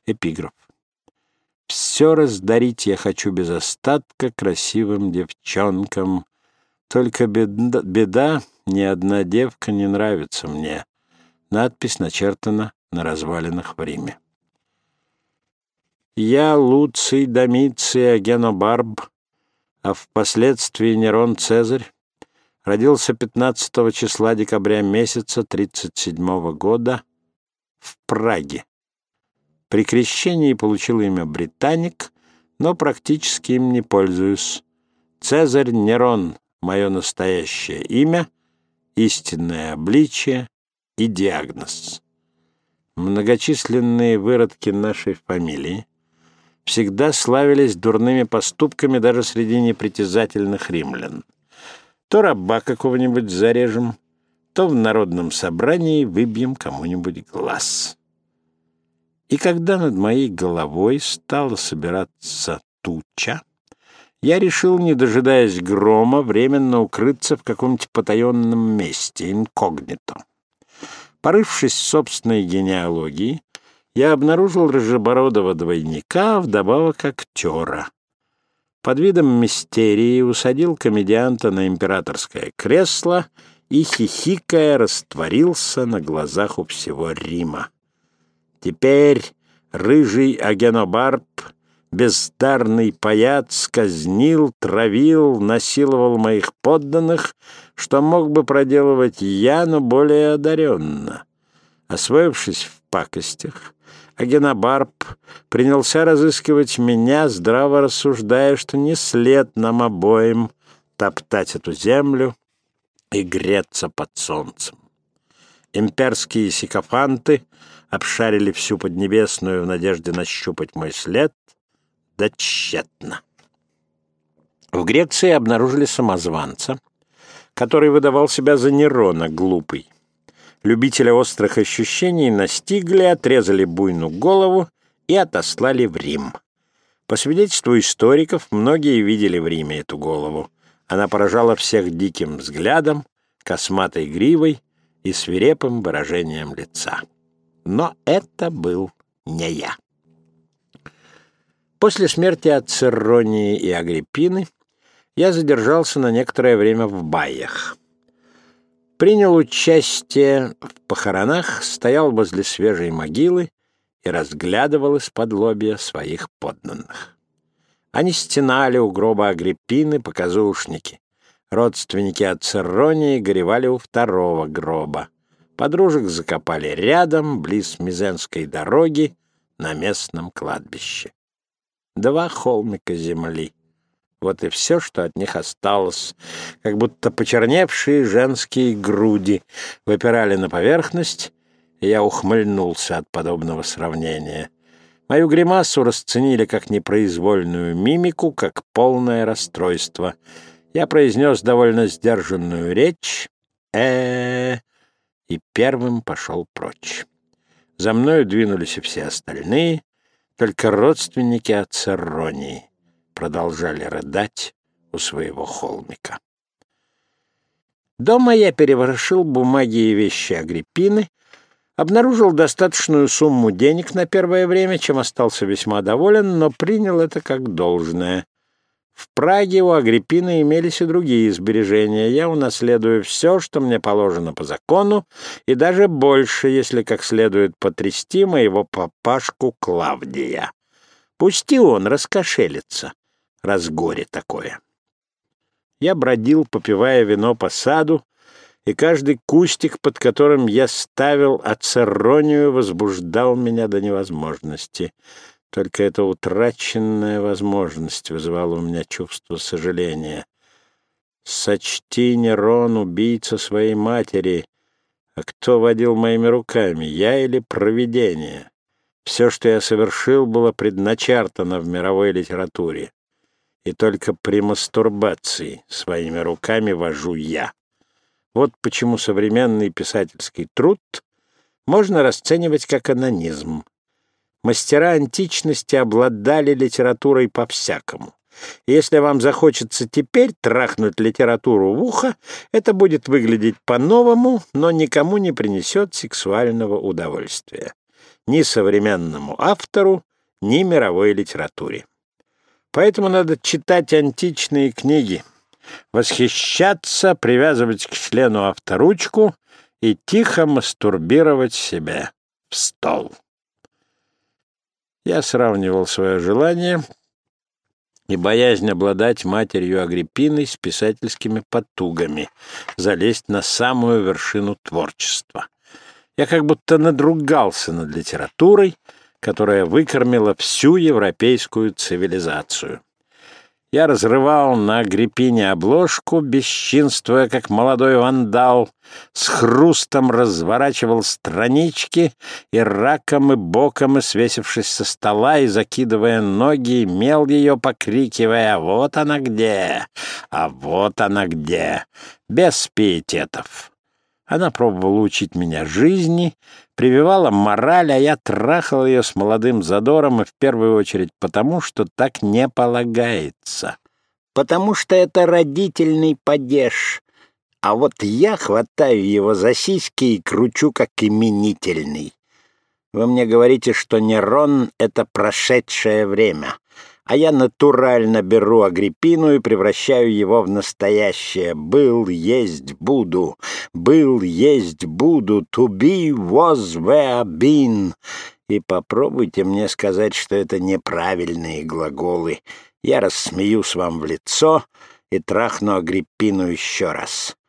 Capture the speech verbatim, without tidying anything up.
Эпиграф. Все раздарить я хочу без остатка красивым девчонкам. Только беда, беда, ни одна девка не нравится мне. Надпись начертана на развалинах в Риме. Я Луций Домиций Агенобарб, а впоследствии Нерон Цезарь, родился пятнадцатого числа декабря месяца тридцать седьмого года в Праге. При крещении получил имя Британик, но практически им не пользуюсь. Цезарь Нерон — мое настоящее имя, истинное обличие и диагноз. Многочисленные выродки нашей фамилии всегда славились дурными поступками даже среди непритязательных римлян. То раба какого-нибудь зарежем, то в народном собрании выбьем кому-нибудь глаз. И когда над моей головой стала собираться туча, я решил, не дожидаясь грома, временно укрыться в каком-нибудь потаенном месте, инкогнито. Порывшись в собственной генеалогии, я обнаружил рыжебородого двойника, вдобавок актера. Под видом мистерии усадил комедианта на императорское кресло и, хихикая, растворился на глазах у всего Рима. Теперь рыжий Агенобарб, бездарный паяц, казнил, травил, насиловал моих подданных, что мог бы проделывать я, но более одаренно. Освоившись в пакостях, Агенобарб принялся разыскивать меня, здраво рассуждая, что не след нам обоим топтать эту землю и греться под солнцем. Имперские сикофанты обшарили всю Поднебесную в надежде нащупать мой след, да тщетно. В Греции обнаружили самозванца, который выдавал себя за Нерона, глупый. Любителя острых ощущений настигли, отрезали буйну голову и отослали в Рим. По свидетельству историков, многие видели в Риме эту голову. Она поражала всех диким взглядом, косматой гривой и свирепым выражением лица. Но это был не я. После смерти Ацерронии и Агриппины я задержался на некоторое время в Байях. Принял участие в похоронах, стоял возле свежей могилы и разглядывал из-под своих подданных. Они стенали у гроба Агриппины, показушники. Родственники Ацерронии горевали у второго гроба. Подружек закопали рядом, близ Мизенской дороги, на местном кладбище. Два холмика земли. Вот и все, что от них осталось, как будто почерневшие женские груди выпирали на поверхность, и я ухмыльнулся от подобного сравнения. Мою гримасу расценили как непроизвольную мимику, как полное расстройство. Я произнес довольно сдержанную речь э и первым пошел прочь. За мною двинулись и все остальные, только родственники Ацерронии продолжали рыдать у своего холмика. Дома я переворошил бумаги и вещи Агриппины, обнаружил достаточную сумму денег на первое время, чем остался весьма доволен, но принял это как должное. В Праге у Агриппины имелись и другие сбережения. Я унаследую все, что мне положено по закону, и даже больше, если как следует потрясти моего папашку Клавдия. Пусти он раскошелится, раз горе такое. Я бродил, попивая вино по саду, и каждый кустик, под которым я ставил Ацерронию, возбуждал меня до невозможности. Только эта утраченная возможность вызывала у меня чувство сожаления. Сочти, Нерон, убийца своей матери. А кто водил моими руками, я или провидение? Все, что я совершил, было предначертано в мировой литературе. И только при мастурбации своими руками вожу я. Вот почему современный писательский труд можно расценивать как анонизм. Мастера античности обладали литературой по-всякому. И если вам захочется теперь трахнуть литературу в ухо, это будет выглядеть по-новому, но никому не принесет сексуального удовольствия. ни современному автору, ни мировой литературе. Поэтому надо читать античные книги, восхищаться, привязывать к члену авторучку и тихо мастурбировать себе в стол. Я сравнивал свое желание и боязнь обладать матерью Агриппиной с писательскими потугами, залезть на самую вершину творчества. Я как будто надругался над литературой, которая выкормила всю европейскую цивилизацию. Я разрывал на Агриппине обложку, бесчинствуя, как молодой вандал, с хрустом разворачивал странички и раком и боком, и свесившись со стола и закидывая ноги, мел ее, покрикивая: «Вот она где! А вот она где!» без пиететов. Она пробовала учить меня жизни, прививала мораль, а я трахал ее с молодым задором, и в первую очередь потому, что так не полагается. Потому что это родительный падеж, а вот я хватаю его за сиськи и кручу как именительный. Вы мне говорите, что Нерон — это прошедшее время, а я натурально беру Агриппину и превращаю его в настоящее. Был, есть, буду. Был, есть, буду. To be, was, were, been. И попробуйте мне сказать, что это неправильные глаголы. Я рассмеюсь вам в лицо и трахну Агриппину еще раз.